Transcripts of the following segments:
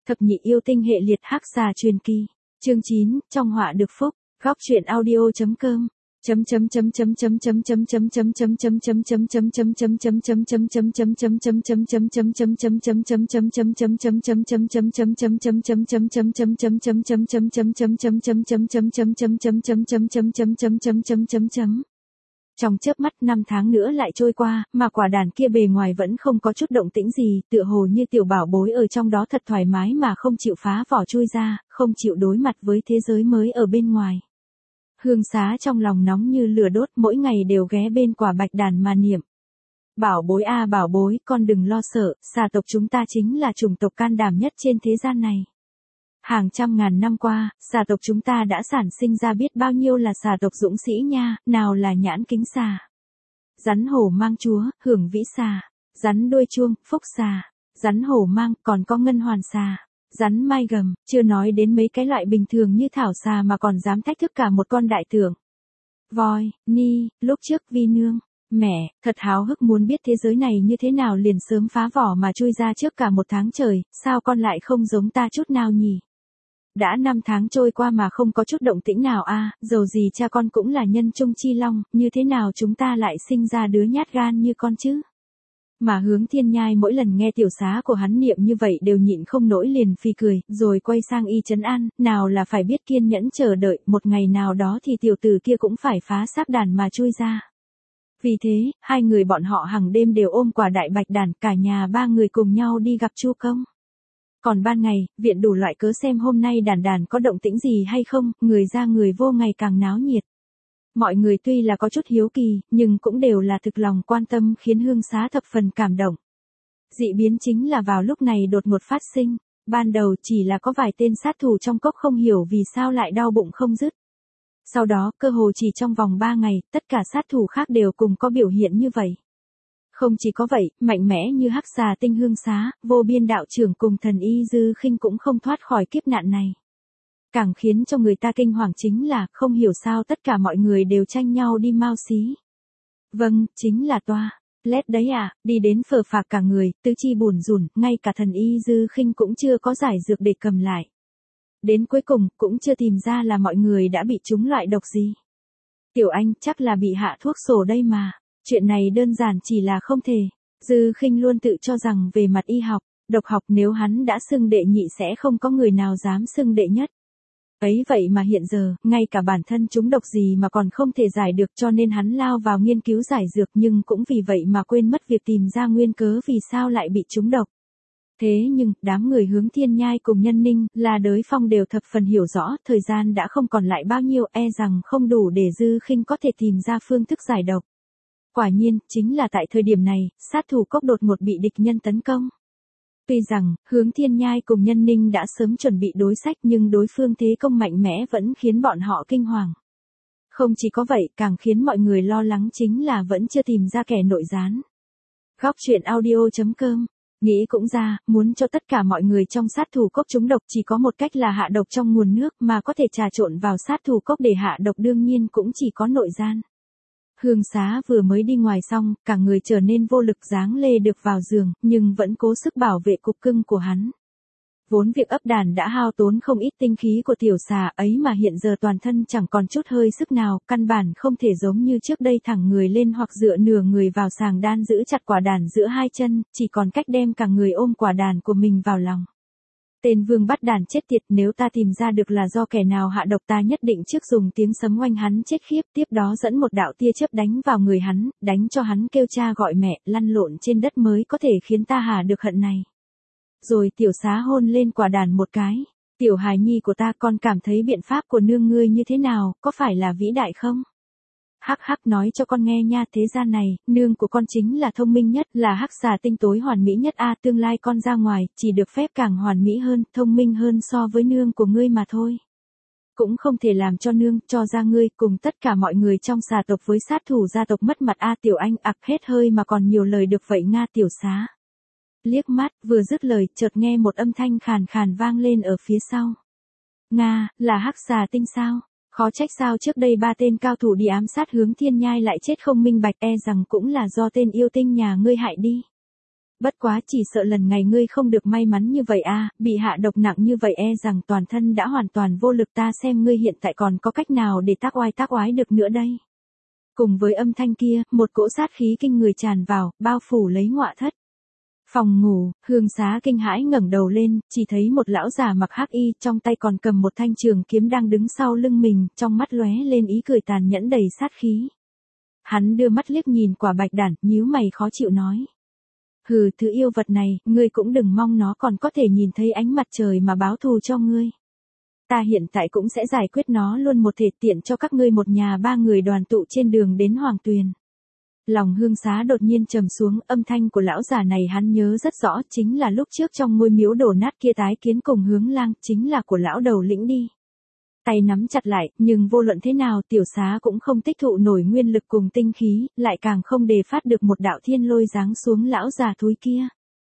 Thập nhị yêu tinh hệ liệt hắc xà truyền kỳ. Chương 9, trong họa được phúc. Góc truyện audio.com. Trong chớp mắt 5 tháng nữa lại trôi qua, mà quả đàn kia bề ngoài vẫn không có chút động tĩnh gì, tựa hồ như tiểu bảo bối ở trong đó thật thoải mái mà không chịu phá vỏ chui ra, không chịu đối mặt với thế giới mới ở bên ngoài. Hương Xá trong lòng nóng như lửa đốt, mỗi ngày đều ghé bên quả bạch đàn mà niệm. Bảo bối a bảo bối, con đừng lo sợ, xà tộc chúng ta chính là chủng tộc can đảm nhất trên thế gian này. Hàng trăm ngàn năm qua, xà tộc chúng ta đã sản sinh ra biết bao nhiêu là xà tộc dũng sĩ nha, nào là nhãn kính xà, rắn hổ mang chúa, hưởng vĩ xà, rắn đuôi chuông, phúc xà, rắn hổ mang, còn có ngân hoàn xà, rắn mai gầm, chưa nói đến mấy cái loại bình thường như thảo xà mà còn dám thách thức cả một con đại tượng. Voi, ni, lúc trước vi nương, mẹ, thật háo hức muốn biết thế giới này như thế nào liền sớm phá vỏ mà chui ra trước cả 1 tháng trời, sao con lại không giống ta chút nào nhỉ? Đã 5 tháng trôi qua mà không có chút động tĩnh nào a, dầu gì cha con cũng là nhân trung chi long, như thế nào chúng ta lại sinh ra đứa nhát gan như con chứ? Mà Hướng Thiên Nhai mỗi lần nghe tiểu xá của hắn niệm như vậy đều nhịn không nổi liền phì cười, rồi quay sang y trấn an, nào là phải biết kiên nhẫn chờ đợi, một ngày nào đó thì tiểu tử kia cũng phải phá xác đàn mà chui ra. Vì thế, hai người bọn họ hàng đêm đều ôm quả đại bạch đàn, cả nhà 3 người cùng nhau đi gặp Chu Công. Còn ban ngày, viện đủ loại cớ xem hôm nay đàn có động tĩnh gì hay không, người ra người vô ngày càng náo nhiệt. Mọi người tuy là có chút hiếu kỳ, nhưng cũng đều là thực lòng quan tâm khiến Hương Xá thập phần cảm động. Dị biến chính là vào lúc này đột ngột phát sinh, ban đầu chỉ là có vài tên sát thủ trong cốc không hiểu vì sao lại đau bụng không dứt. Sau đó, cơ hồ chỉ trong vòng 3 ngày, tất cả sát thủ khác đều cùng có biểu hiện như vậy. Không chỉ có vậy, mạnh mẽ như hắc xà tinh Hương Xá, vô biên đạo trưởng cùng thần y Dư Khinh cũng không thoát khỏi kiếp nạn này. Càng khiến cho người ta kinh hoàng chính là, không hiểu sao tất cả mọi người đều tranh nhau đi mau xí. Vâng, chính là toa, lét đấy à, đi đến phờ phạc cả người, tứ chi bủn rủn, ngay cả thần y Dư Khinh cũng chưa có giải dược để cầm lại. Đến cuối cùng, cũng chưa tìm ra là mọi người đã bị trúng loại độc gì. Tiểu Anh chắc là bị hạ thuốc sổ đây mà, chuyện này đơn giản chỉ là không thể. Dư Khinh luôn tự cho rằng về mặt y học, độc học nếu hắn đã xưng đệ nhị sẽ không có người nào dám xưng đệ nhất. Ấy vậy mà hiện giờ, ngay cả bản thân chúng độc gì mà còn không thể giải được cho nên hắn lao vào nghiên cứu giải dược nhưng cũng vì vậy mà quên mất việc tìm ra nguyên cớ vì sao lại bị trúng độc. Thế nhưng, đám người Hướng Thiên Nhai cùng Nhân Ninh, là Đới Phong đều thập phần hiểu rõ, thời gian đã không còn lại bao nhiêu, e rằng không đủ để Dư Khinh có thể tìm ra phương thức giải độc. Quả nhiên, chính là tại thời điểm này, sát thủ cốc đột ngột bị địch nhân tấn công. Tuy rằng, Hướng Thiên Nhai cùng Nhân Ninh đã sớm chuẩn bị đối sách nhưng đối phương thế công mạnh mẽ vẫn khiến bọn họ kinh hoàng. Không chỉ có vậy, càng khiến mọi người lo lắng chính là vẫn chưa tìm ra kẻ nội gián. Góc truyện audio.com. Nghĩ cũng ra, muốn cho tất cả mọi người trong sát thủ cốc trúng độc chỉ có một cách là hạ độc trong nguồn nước mà có thể trà trộn vào sát thủ cốc để hạ độc đương nhiên cũng chỉ có nội gian. Hương Xá vừa mới đi ngoài xong, cả người trở nên vô lực giáng lê được vào giường, nhưng vẫn cố sức bảo vệ cục cưng của hắn. Vốn việc ấp đàn đã hao tốn không ít tinh khí của tiểu xà ấy mà hiện giờ toàn thân chẳng còn chút hơi sức nào, căn bản không thể giống như trước đây thẳng người lên hoặc dựa nửa người vào sàng đan giữ chặt quả đàn giữa hai chân, chỉ còn cách đem cả người ôm quả đàn của mình vào lòng. Tên vương bắt đàn chết tiệt, nếu ta tìm ra được là do kẻ nào hạ độc ta nhất định trước dùng tiếng sấm oanh hắn chết khiếp, tiếp đó dẫn một đạo tia chớp đánh vào người hắn, đánh cho hắn kêu cha gọi mẹ, lăn lộn trên đất mới có thể khiến ta hà được hận này. Rồi tiểu xá hôn lên quả đàn một cái. Tiểu hài nhi của ta, con cảm thấy biện pháp của nương ngươi như thế nào, có phải là vĩ đại không? Hắc hắc, nói cho con nghe nha, thế gian này, nương của con chính là thông minh nhất, là hắc xà tinh tối hoàn mỹ nhất a, tương lai con ra ngoài, chỉ được phép càng hoàn mỹ hơn, thông minh hơn so với nương của ngươi mà thôi. Cũng không thể làm cho nương, cho ra ngươi, cùng tất cả mọi người trong xà tộc với sát thủ gia tộc mất mặt a. Tiểu Anh ặc hết hơi mà còn nhiều lời được vậy nga. Tiểu xá liếc mắt, vừa dứt lời, chợt nghe một âm thanh khàn khàn vang lên ở phía sau. Nga, là hắc xà tinh sao? Khó trách sao trước đây 3 tên cao thủ đi ám sát Hướng Thiên Nhai lại chết không minh bạch, e rằng cũng là do tên yêu tinh nhà ngươi hại đi. Bất quá chỉ sợ lần ngày ngươi không được may mắn như vậy a, bị hạ độc nặng như vậy e rằng toàn thân đã hoàn toàn vô lực, ta xem ngươi hiện tại còn có cách nào để tác oái được nữa đây. Cùng với âm thanh kia, một cỗ sát khí kinh người tràn vào, bao phủ lấy ngọa thất. Phòng ngủ, Hương Xá kinh hãi ngẩng đầu lên, chỉ thấy một lão già mặc hắc y, trong tay còn cầm một thanh trường kiếm đang đứng sau lưng mình, trong mắt lóe lên ý cười tàn nhẫn đầy sát khí. Hắn đưa mắt liếc nhìn Quả Bạch Đản, nhíu mày khó chịu nói. Hừ, thứ yêu vật này, ngươi cũng đừng mong nó còn có thể nhìn thấy ánh mặt trời mà báo thù cho ngươi. Ta hiện tại cũng sẽ giải quyết nó luôn, một thể tiện cho các ngươi một nhà ba người đoàn tụ trên đường đến Hoàng Tuyền. Lòng Hương Xá đột nhiên trầm xuống, âm thanh của lão già này hắn nhớ rất rõ, chính là lúc trước trong ngôi miếu đổ nát kia tái kiến cùng Hướng Lang, chính là của lão đầu lĩnh đi. Tay nắm chặt lại, nhưng vô luận thế nào Tiểu Xá cũng không tích thụ nổi nguyên lực cùng tinh khí, lại càng không đề phát được một đạo thiên lôi giáng xuống lão già thúi kia.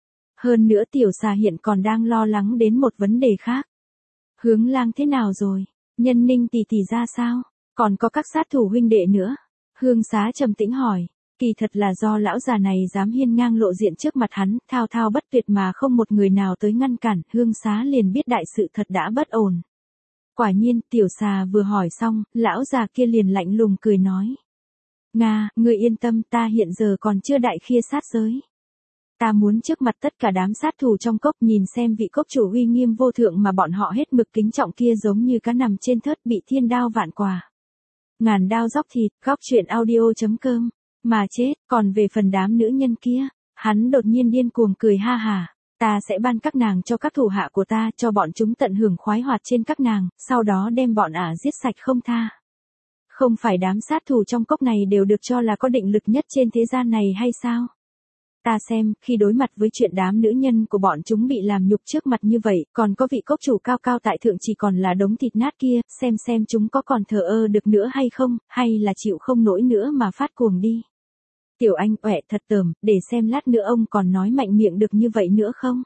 Hơn nữa Tiểu Xá hiện còn đang lo lắng đến một vấn đề khác. Hướng Lang thế nào rồi? Nhân Ninh tỷ tỷ ra sao? Còn có các sát thủ huynh đệ nữa? Hương Xá trầm tĩnh hỏi. Kỳ thật là do lão già này dám hiên ngang lộ diện trước mặt hắn, thao thao bất tuyệt mà không một người nào tới ngăn cản, Hương Xá liền biết đại sự thật đã bất ổn. Quả nhiên, Tiểu Xà vừa hỏi xong, lão già kia liền lạnh lùng cười nói. Nga, ngươi yên tâm, ta hiện giờ còn chưa đại khia sát giới. Ta muốn trước mặt tất cả đám sát thủ trong cốc nhìn xem vị cốc chủ uy nghiêm vô thượng mà bọn họ hết mực kính trọng kia giống như cá nằm trên thớt bị thiên đao vạn quả. Ngàn đao dóc thịt, góc truyện audio.com. Mà chết, còn về phần đám nữ nhân kia, hắn đột nhiên điên cuồng cười ha hà. Ta sẽ ban các nàng cho các thủ hạ của ta, cho bọn chúng tận hưởng khoái hoạt trên các nàng, sau đó đem bọn giết sạch không tha. Không phải đám sát thủ trong cốc này đều được cho là có định lực nhất trên thế gian này hay sao? Ta xem, khi đối mặt với chuyện đám nữ nhân của bọn chúng bị làm nhục trước mặt như vậy, còn có vị cốc chủ cao cao tại thượng chỉ còn là đống thịt nát kia, xem chúng có còn thờ ơ được nữa hay không, hay là chịu không nổi nữa mà phát cuồng đi. Tiểu Anh uệ thật tởm, để xem lát nữa ông còn nói mạnh miệng được như vậy nữa không?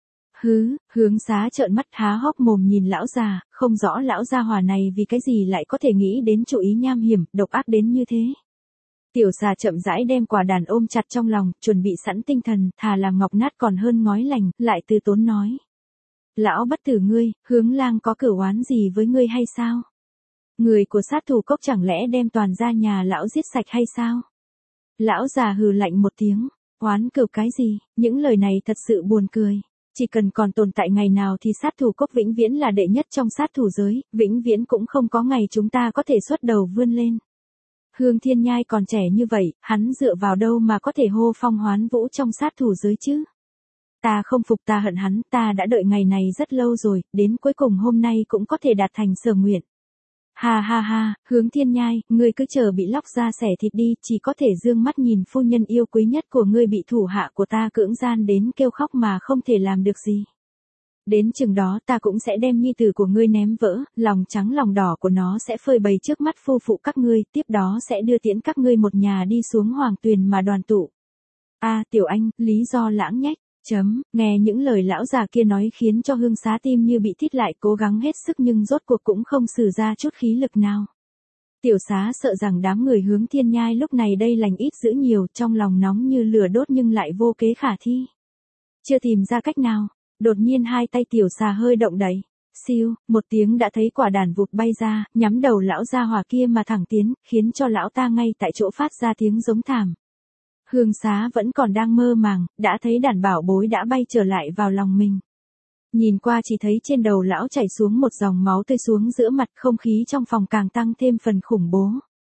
Hướng Xá trợn mắt há hốc mồm nhìn lão già, không rõ lão gia hỏa này vì cái gì lại có thể nghĩ đến chủ ý nham hiểm, độc ác đến như thế. Tiểu Xà chậm rãi đem quả đàn ôm chặt trong lòng, chuẩn bị sẵn tinh thần, thà làm ngọc nát còn hơn ngói lành, lại từ tốn nói. Lão bất tử ngươi, Hướng Lang có cửu oán gì với ngươi hay sao? Người của sát thủ cốc chẳng lẽ đem toàn gia nhà lão giết sạch hay sao? Lão già hừ lạnh một tiếng, oán cửu cái gì, những lời này thật sự buồn cười. Chỉ cần còn tồn tại ngày nào thì sát thủ cốc vĩnh viễn là đệ nhất trong sát thủ giới, vĩnh viễn cũng không có ngày chúng ta có thể xuất đầu vươn lên. Hương Thiên Nhai còn trẻ như vậy, hắn dựa vào đâu mà có thể hô phong hoán vũ trong sát thủ giới chứ? Ta không phục, ta hận hắn, ta đã đợi ngày này rất lâu rồi, đến cuối cùng hôm nay cũng có thể đạt thành sở nguyện. Ha ha ha, Hướng Thiên Nhai, ngươi cứ chờ bị lóc ra xẻ thịt đi, chỉ có thể dương mắt nhìn phu nhân yêu quý nhất của ngươi bị thủ hạ của ta cưỡng gian đến kêu khóc mà không thể làm được gì. Đến chừng đó ta cũng sẽ đem nhi tử của ngươi ném vỡ, lòng trắng lòng đỏ của nó sẽ phơi bày trước mắt phu phụ các ngươi, tiếp đó sẽ đưa tiễn các ngươi một nhà đi xuống Hoàng Tuyền mà đoàn tụ. Tiểu Anh, lý do lãng nhách. Nghe những lời lão già kia nói khiến cho Hương Xá tim như bị thít lại, cố gắng hết sức nhưng rốt cuộc cũng không sử ra chút khí lực nào. Tiểu Xá sợ rằng đám người Hướng Thiên Nhai lúc này đây lành ít dữ nhiều, trong lòng nóng như lửa đốt nhưng lại vô kế khả thi. Chưa tìm ra cách nào, đột nhiên hai tay Tiểu Xà hơi động đậy. Siêu, một tiếng đã thấy quả đàn vụt bay ra, nhắm đầu lão gia hỏa kia mà thẳng tiến, khiến cho lão ta ngay tại chỗ phát ra tiếng giống thảm. Hương Xá vẫn còn đang mơ màng, đã thấy đàn bảo bối đã bay trở lại vào lòng mình. Nhìn qua chỉ thấy trên đầu lão chảy xuống một dòng máu tươi xuống giữa mặt, không khí trong phòng càng tăng thêm phần khủng bố.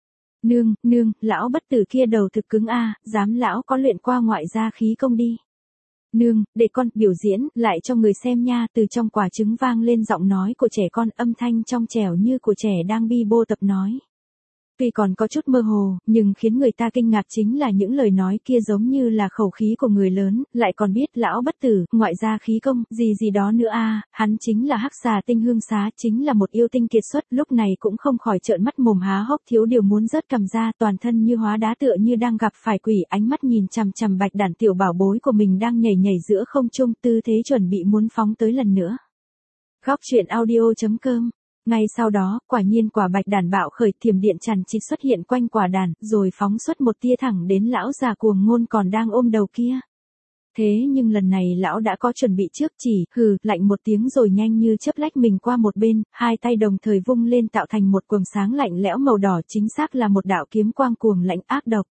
Nương, lão bất tử kia đầu thực cứng dám lão có luyện qua ngoại gia khí công đi. Nương, để con biểu diễn lại cho người xem nha, từ trong quả trứng vang lên giọng nói của trẻ con, âm thanh trong trẻo như của trẻ đang bi bô tập nói. Tuy còn có chút mơ hồ, nhưng khiến người ta kinh ngạc chính là những lời nói kia giống như là khẩu khí của người lớn, lại còn biết lão bất tử, ngoại gia khí công, gì đó nữa hắn chính là hắc xà tinh Hương Xá, chính là một yêu tinh kiệt xuất, lúc này cũng không khỏi trợn mắt mồm há hốc thiếu điều muốn rớt cằm ra, toàn thân như hóa đá tựa như đang gặp phải quỷ, ánh mắt nhìn chằm chằm Bạch Đản tiểu bảo bối của mình đang nhảy giữa không trung, tư thế chuẩn bị muốn phóng tới lần nữa. Góc truyện audio.com. Ngay sau đó, quả nhiên quả Bạch Đản bạo khởi, thiểm điện chằn chịt xuất hiện quanh quả đàn, rồi phóng xuất một tia thẳng đến lão già cuồng ngôn còn đang ôm đầu kia. Thế nhưng lần này lão đã có chuẩn bị trước, chỉ hừ lạnh một tiếng rồi nhanh như chớp lách mình qua một bên, hai tay đồng thời vung lên tạo thành một quầng sáng lạnh lẽo màu đỏ, chính xác là một đạo kiếm quang cuồng lạnh ác độc.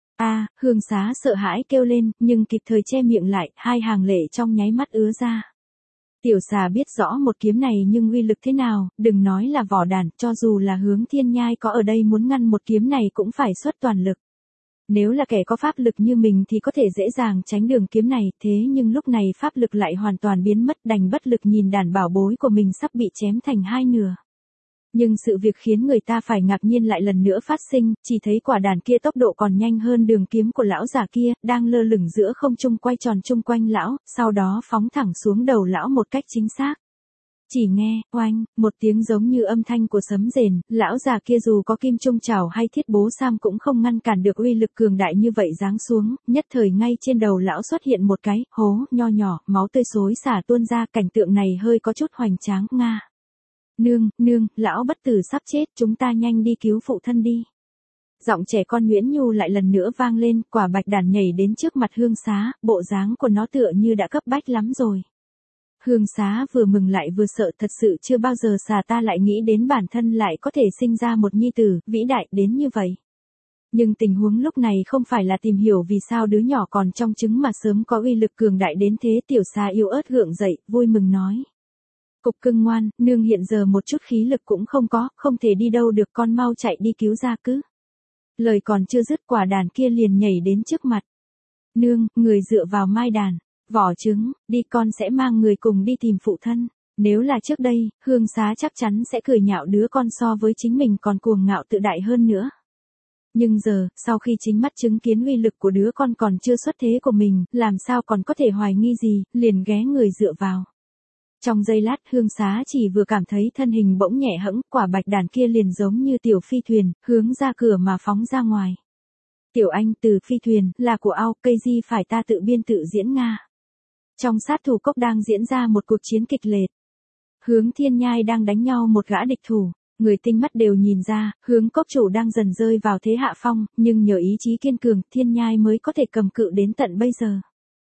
Hương Xá sợ hãi kêu lên, nhưng kịp thời che miệng lại, hai hàng lệ trong nháy mắt ứa ra. Tiểu xà biết rõ một kiếm này nhưng uy lực thế nào, đừng nói là vỏ đàn, cho dù là Hướng Thiên Nhai có ở đây muốn ngăn một kiếm này cũng phải xuất toàn lực. Nếu là kẻ có pháp lực như mình thì có thể dễ dàng tránh đường kiếm này, thế nhưng lúc này pháp lực lại hoàn toàn biến mất, đành bất lực nhìn đàn bảo bối của mình sắp bị chém thành hai nửa. Nhưng sự việc khiến người ta phải ngạc nhiên lại lần nữa phát sinh, chỉ thấy quả đàn kia tốc độ còn nhanh hơn đường kiếm của lão già kia, đang lơ lửng giữa không trung quay tròn chung quanh lão, sau đó phóng thẳng xuống đầu lão một cách chính xác. Chỉ nghe, oanh, một tiếng giống như âm thanh của sấm rền, lão già kia dù có kim trung chảo hay thiết bố sam cũng không ngăn cản được uy lực cường đại như vậy giáng xuống, nhất thời ngay trên đầu lão xuất hiện một cái hố nho nhỏ, máu tươi xối xả tuôn ra, cảnh tượng này hơi có chút hoành tráng. Nga. Nương, lão bất tử sắp chết, chúng ta nhanh đi cứu phụ thân đi. Giọng trẻ con nhuyễn nhu lại lần nữa vang lên, quả bạch đàn nhảy đến trước mặt Hương Xá, bộ dáng của nó tựa như đã cấp bách lắm rồi. Hương Xá vừa mừng lại vừa sợ, thật sự chưa bao giờ xà ta lại nghĩ đến bản thân lại có thể sinh ra một nhi tử, vĩ đại đến như vậy. Nhưng tình huống lúc này không phải là tìm hiểu vì sao đứa nhỏ còn trong trứng mà sớm có uy lực cường đại đến thế. Tiểu xà yếu ớt gượng dậy, vui mừng nói. Cục cưng ngoan, nương hiện giờ một chút khí lực cũng không có, không thể đi đâu được, con mau chạy đi cứu ra cứ. Lời còn chưa dứt quả đàn kia liền nhảy đến trước mặt. Nương, người dựa vào mai đàn. Vỏ trứng, đi con sẽ mang người cùng đi tìm phụ thân. Nếu là trước đây, Hương Xá chắc chắn sẽ cười nhạo đứa con so với chính mình còn cuồng ngạo tự đại hơn nữa. Nhưng giờ, sau khi chính mắt chứng kiến uy lực của đứa con còn chưa xuất thế của mình, làm sao còn có thể hoài nghi gì, liền ghé người dựa vào. Trong giây lát Hương Xá chỉ vừa cảm thấy thân hình bỗng nhẹ hẫng, quả bạch đàn kia liền giống như tiểu phi thuyền, hướng ra cửa mà phóng ra ngoài. Tiểu anh, từ phi thuyền, là của ao, cây gì phải ta tự biên tự diễn Nga. Trong sát thủ cốc đang diễn ra một cuộc chiến kịch liệt. Hướng Thiên Nhai đang đánh nhau một gã địch thủ, người tinh mắt đều nhìn ra, Hướng cốc chủ đang dần rơi vào thế hạ phong, nhưng nhờ ý chí kiên cường, Thiên Nhai mới có thể cầm cự đến tận bây giờ.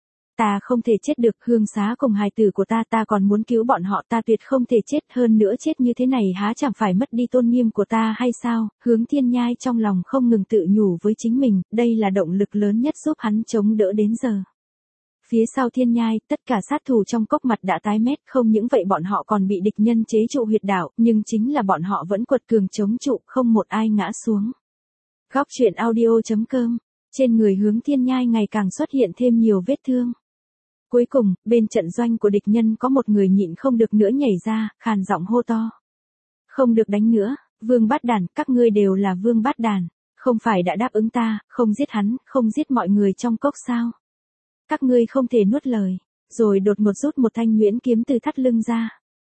Ta không thể chết được, Hương Xá cùng hài tử của ta còn muốn cứu bọn họ, ta tuyệt không thể chết, hơn nữa chết như thế này há chẳng phải mất đi tôn nghiêm của ta hay sao? Hướng Thiên Nhai trong lòng không ngừng tự nhủ với chính mình, đây là động lực lớn nhất giúp hắn chống đỡ đến giờ. Phía sau Thiên Nhai, tất cả sát thủ trong cốc mặt đã tái mét, không những vậy bọn họ còn bị địch nhân chế trụ huyệt đạo, nhưng chính là bọn họ vẫn quật cường chống trụ, không một ai ngã xuống. Góc truyện audio.com, trên người Hướng Thiên Nhai ngày càng xuất hiện thêm nhiều vết thương. Cuối cùng, bên trận doanh của địch nhân có một người nhịn không được nữa nhảy ra, khàn giọng hô to. Không được đánh nữa, Vương Bát Đàn, các ngươi đều là Vương Bát Đàn, không phải đã đáp ứng ta, không giết hắn, không giết mọi người trong cốc sao? Các ngươi không thể nuốt lời, rồi đột ngột rút một thanh nhuyễn kiếm từ thắt lưng ra.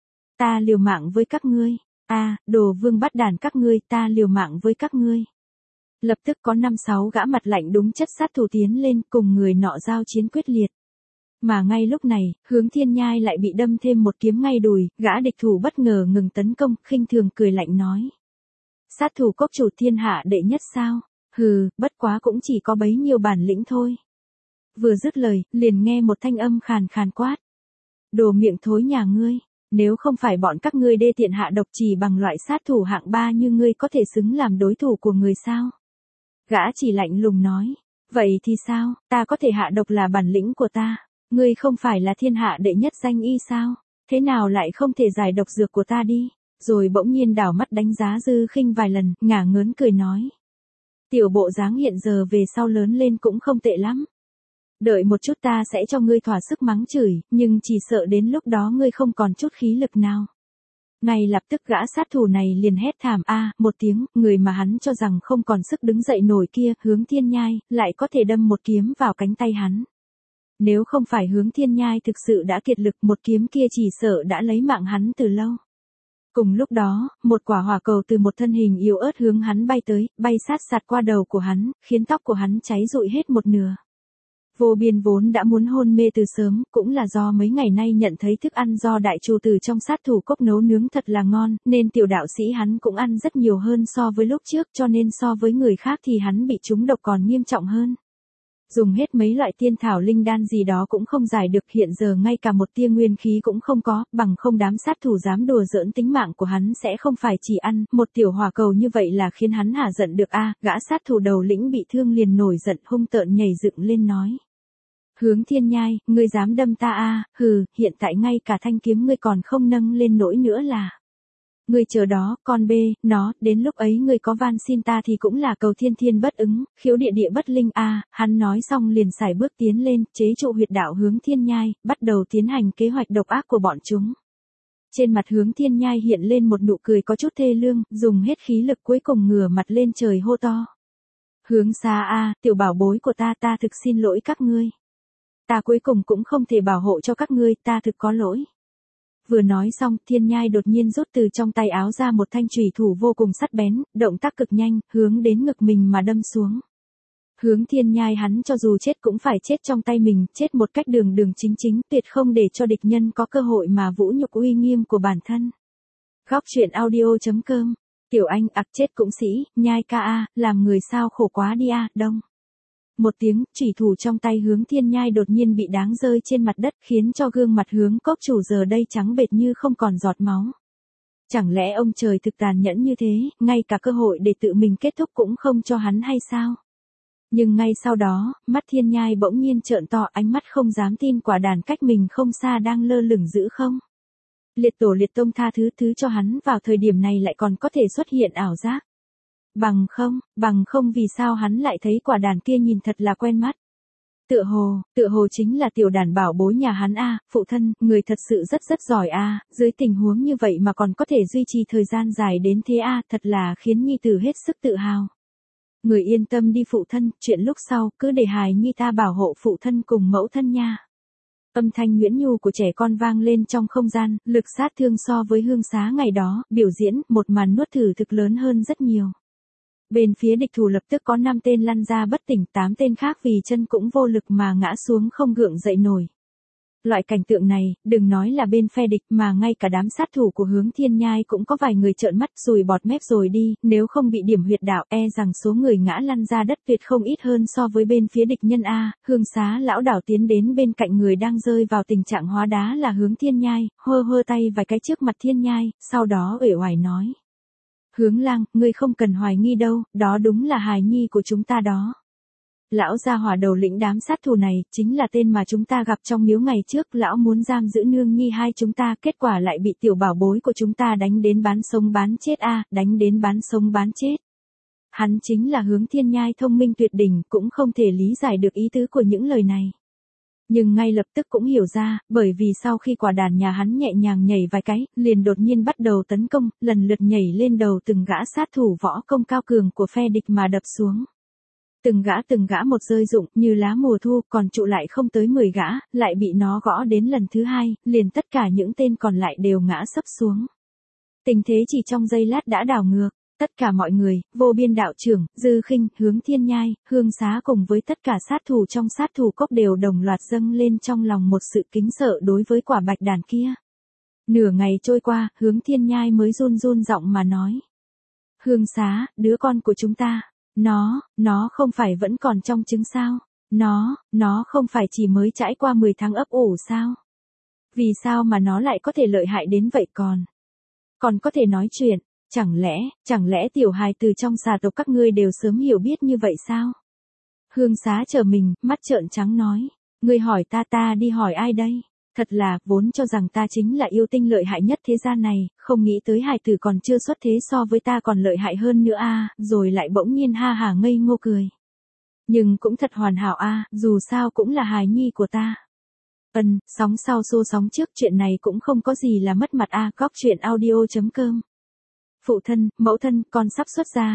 Ta liều mạng với các ngươi, đồ Vương Bát Đàn các ngươi, ta liều mạng với các ngươi. Lập tức có 5-6 gã mặt lạnh đúng chất sát thủ tiến lên cùng người nọ giao chiến quyết liệt. Mà ngay lúc này, Hướng Thiên Nhai lại bị đâm thêm một kiếm ngay đùi, gã địch thủ bất ngờ ngừng tấn công, khinh thường cười lạnh nói. Sát thủ cốc chủ thiên hạ đệ nhất sao? Hừ, bất quá cũng chỉ có bấy nhiêu bản lĩnh thôi. Vừa dứt lời, liền nghe một thanh âm khàn khàn quát. Đồ miệng thối nhà ngươi, nếu không phải bọn các ngươi đê tiện hạ độc chỉ bằng loại sát thủ hạng 3 như ngươi có thể xứng làm đối thủ của người sao? Gã chỉ lạnh lùng nói. Vậy thì sao, ta có thể hạ độc là bản lĩnh của ta. Ngươi không phải là thiên hạ đệ nhất danh y sao? Thế nào lại không thể giải độc dược của ta đi? Rồi bỗng nhiên đảo mắt đánh giá Dư Khinh vài lần, ngả ngớn cười nói. Tiểu bộ dáng hiện giờ về sau lớn lên cũng không tệ lắm. Đợi một chút ta sẽ cho ngươi thỏa sức mắng chửi, nhưng chỉ sợ đến lúc đó ngươi không còn chút khí lực nào. Ngay lập tức gã sát thủ này liền hét thảm một tiếng, người mà hắn cho rằng không còn sức đứng dậy nổi kia, Hướng Thiên Nhai, lại có thể đâm một kiếm vào cánh tay hắn. Nếu không phải Hướng Thiên Nhai thực sự đã kiệt lực, một kiếm kia chỉ sợ đã lấy mạng hắn từ lâu. Cùng lúc đó, một quả hỏa cầu từ một thân hình yếu ớt hướng hắn bay tới, bay sát sạt qua đầu của hắn, khiến tóc của hắn cháy rụi hết một nửa. Vô Biên vốn đã muốn hôn mê từ sớm, cũng là do mấy ngày nay nhận thấy thức ăn do đại chủ tử trong sát thủ cốc nấu nướng thật là ngon, nên tiểu đạo sĩ hắn cũng ăn rất nhiều hơn so với lúc trước, cho nên so với người khác thì hắn bị trúng độc còn nghiêm trọng hơn. dùng hết mấy loại tiên thảo linh đan gì đó cũng không giải được, hiện giờ ngay cả một tia nguyên khí cũng không có, bằng không đám sát thủ dám đùa giỡn tính mạng của hắn sẽ không phải chỉ ăn một tiểu hỏa cầu như vậy là khiến hắn hả giận được a. Gã sát thủ đầu lĩnh bị thương liền nổi giận hung tợn nhảy dựng lên nói. Hướng Thiên Nhai, ngươi dám đâm ta a? Hừ, hiện tại ngay cả thanh kiếm ngươi còn không nâng lên nổi nữa là. Ngươi chờ đó, con bê, nó, đến lúc ấy ngươi có van xin ta thì cũng là cầu thiên thiên bất ứng, khiếu địa địa bất linh a. Hắn nói xong liền xài bước tiến lên, chế trụ huyệt đạo Hướng Thiên Nhai, bắt đầu tiến hành kế hoạch độc ác của bọn chúng. Trên mặt Hướng Thiên Nhai hiện lên một nụ cười có chút thê lương, dùng hết khí lực cuối cùng ngửa mặt lên trời hô to. Hướng Xá a, tiểu bảo bối của ta thực xin lỗi các ngươi. Ta cuối cùng cũng không thể bảo hộ cho các ngươi, ta thực có lỗi. Vừa nói xong, Thiên Nhai đột nhiên rút từ trong tay áo ra một thanh chùy thủ vô cùng sắc bén, động tác cực nhanh, hướng đến ngực mình mà đâm xuống. Hướng Thiên Nhai hắn cho dù chết cũng phải chết trong tay mình, chết một cách đường đường chính chính, tuyệt không để cho địch nhân có cơ hội mà vũ nhục uy nghiêm của bản thân. Góc truyện audio.com, Tiểu Anh ặc chết cũng sĩ, Nhai ca a, làm người sao khổ quá đi a, đông. Một tiếng, chủy thủ trong tay Hướng Thiên Nhai đột nhiên bị đáng rơi trên mặt đất khiến cho gương mặt Hướng Cốc Chủ giờ đây trắng bệch như không còn giọt máu. Chẳng lẽ ông trời thực tàn nhẫn như thế, ngay cả cơ hội để tự mình kết thúc cũng không cho hắn hay sao? Nhưng ngay sau đó, mắt Thiên Nhai bỗng nhiên trợn to, ánh mắt không dám tin quả đàn cách mình không xa đang lơ lửng giữ không. Liệt tổ liệt tông tha thứ cho hắn vào thời điểm này lại còn có thể xuất hiện ảo giác. Bằng không vì sao hắn lại thấy quả đàn kia nhìn thật là quen mắt. Tựa hồ chính là tiểu đàn bảo bối nhà hắn a, phụ thân, người thật sự rất giỏi a, dưới tình huống như vậy mà còn có thể duy trì thời gian dài đến thế a, thật là khiến nhi tử hết sức tự hào. Người yên tâm đi phụ thân, chuyện lúc sau, cứ để hài nhi ta bảo hộ phụ thân cùng mẫu thân nha. Âm thanh nhuyễn nhu của trẻ con vang lên trong không gian, lực sát thương so với Hương Xá ngày đó, biểu diễn, một màn nuốt thử thực lớn hơn rất nhiều. Bên phía địch thủ lập tức có 5 tên lăn ra bất tỉnh, 8 tên khác vì chân cũng vô lực mà ngã xuống không gượng dậy nổi. Loại cảnh tượng này, đừng nói là bên phe địch mà ngay cả đám sát thủ của Hướng Thiên Nhai cũng có vài người trợn mắt sùi bọt mép rồi đi, nếu không bị điểm huyệt đạo rằng số người ngã lăn ra đất tuyệt không ít hơn so với bên phía địch nhân a. Hương Xá lão đảo tiến đến bên cạnh người đang rơi vào tình trạng hóa đá là Hướng Thiên Nhai, hơ tay vài cái trước mặt Thiên Nhai, sau đó uể oải nói. Hướng lang, ngươi không cần hoài nghi đâu, đó đúng là hài nhi của chúng ta đó. Lão gia hỏa đầu lĩnh đám sát thủ này, chính là tên mà chúng ta gặp trong miếu ngày trước, lão muốn giam giữ nương nhi hai chúng ta, kết quả lại bị tiểu bảo bối của chúng ta đánh đến bán sống bán chết a, đánh đến bán sống bán chết. Hắn chính là Hướng Thiên Nhai thông minh tuyệt đỉnh, cũng không thể lý giải được ý tứ của những lời này. Nhưng ngay lập tức cũng hiểu ra, bởi vì sau khi quả đàn nhà hắn nhẹ nhàng nhảy vài cái, liền đột nhiên bắt đầu tấn công, lần lượt nhảy lên đầu từng gã sát thủ võ công cao cường của phe địch mà đập xuống. Từng gã một rơi rụng như lá mùa thu, còn trụ lại không tới 10 gã, lại bị nó gõ đến lần thứ hai, liền tất cả những tên còn lại đều ngã sấp xuống. Tình thế chỉ trong giây lát đã đảo ngược. Tất cả mọi người, vô biên đạo trưởng, Dư Khinh, Hướng Thiên Nhai, Hương Xá cùng với tất cả sát thủ trong sát thủ cốc đều đồng loạt dâng lên trong lòng một sự kính sợ đối với quả bạch đàn kia. Nửa ngày trôi qua, Hướng Thiên Nhai mới run giọng mà nói. Hương Xá, đứa con của chúng ta, nó không phải vẫn còn trong trứng sao? Nó không phải chỉ mới trải qua 10 tháng ấp ủ sao? Vì sao mà nó lại có thể lợi hại đến vậy còn có thể nói chuyện? Chẳng lẽ tiểu hài từ trong xà tộc các ngươi đều sớm hiểu biết như vậy sao? Hương Xá trở mình, mắt trợn trắng nói. Ngươi hỏi ta đi hỏi ai đây? Thật là, vốn cho rằng ta chính là yêu tinh lợi hại nhất thế gian này, không nghĩ tới hài tử còn chưa xuất thế so với ta còn lợi hại hơn nữa a, rồi lại bỗng nhiên ha hả ngây ngô cười. Nhưng cũng thật hoàn hảo a, dù sao cũng là hài nhi của ta. Sóng sau xô sóng trước, chuyện này cũng không có gì là mất mặt a. Góc truyện audio.com. Phụ thân, mẫu thân, con sắp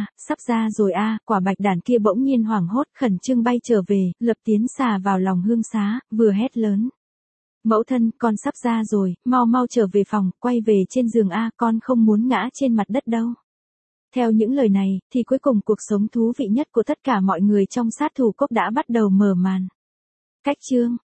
ra rồi a. Quả bạch đàn kia bỗng nhiên hoảng hốt, khẩn trương bay trở về, lập tiến xà vào lòng Hương Xá, vừa hét lớn. Mẫu thân, con sắp ra rồi, mau trở về phòng, quay về trên giường a, con không muốn ngã trên mặt đất đâu. Theo những lời này, thì cuối cùng cuộc sống thú vị nhất của tất cả mọi người trong sát thủ cốc đã bắt đầu mở màn. Cách chương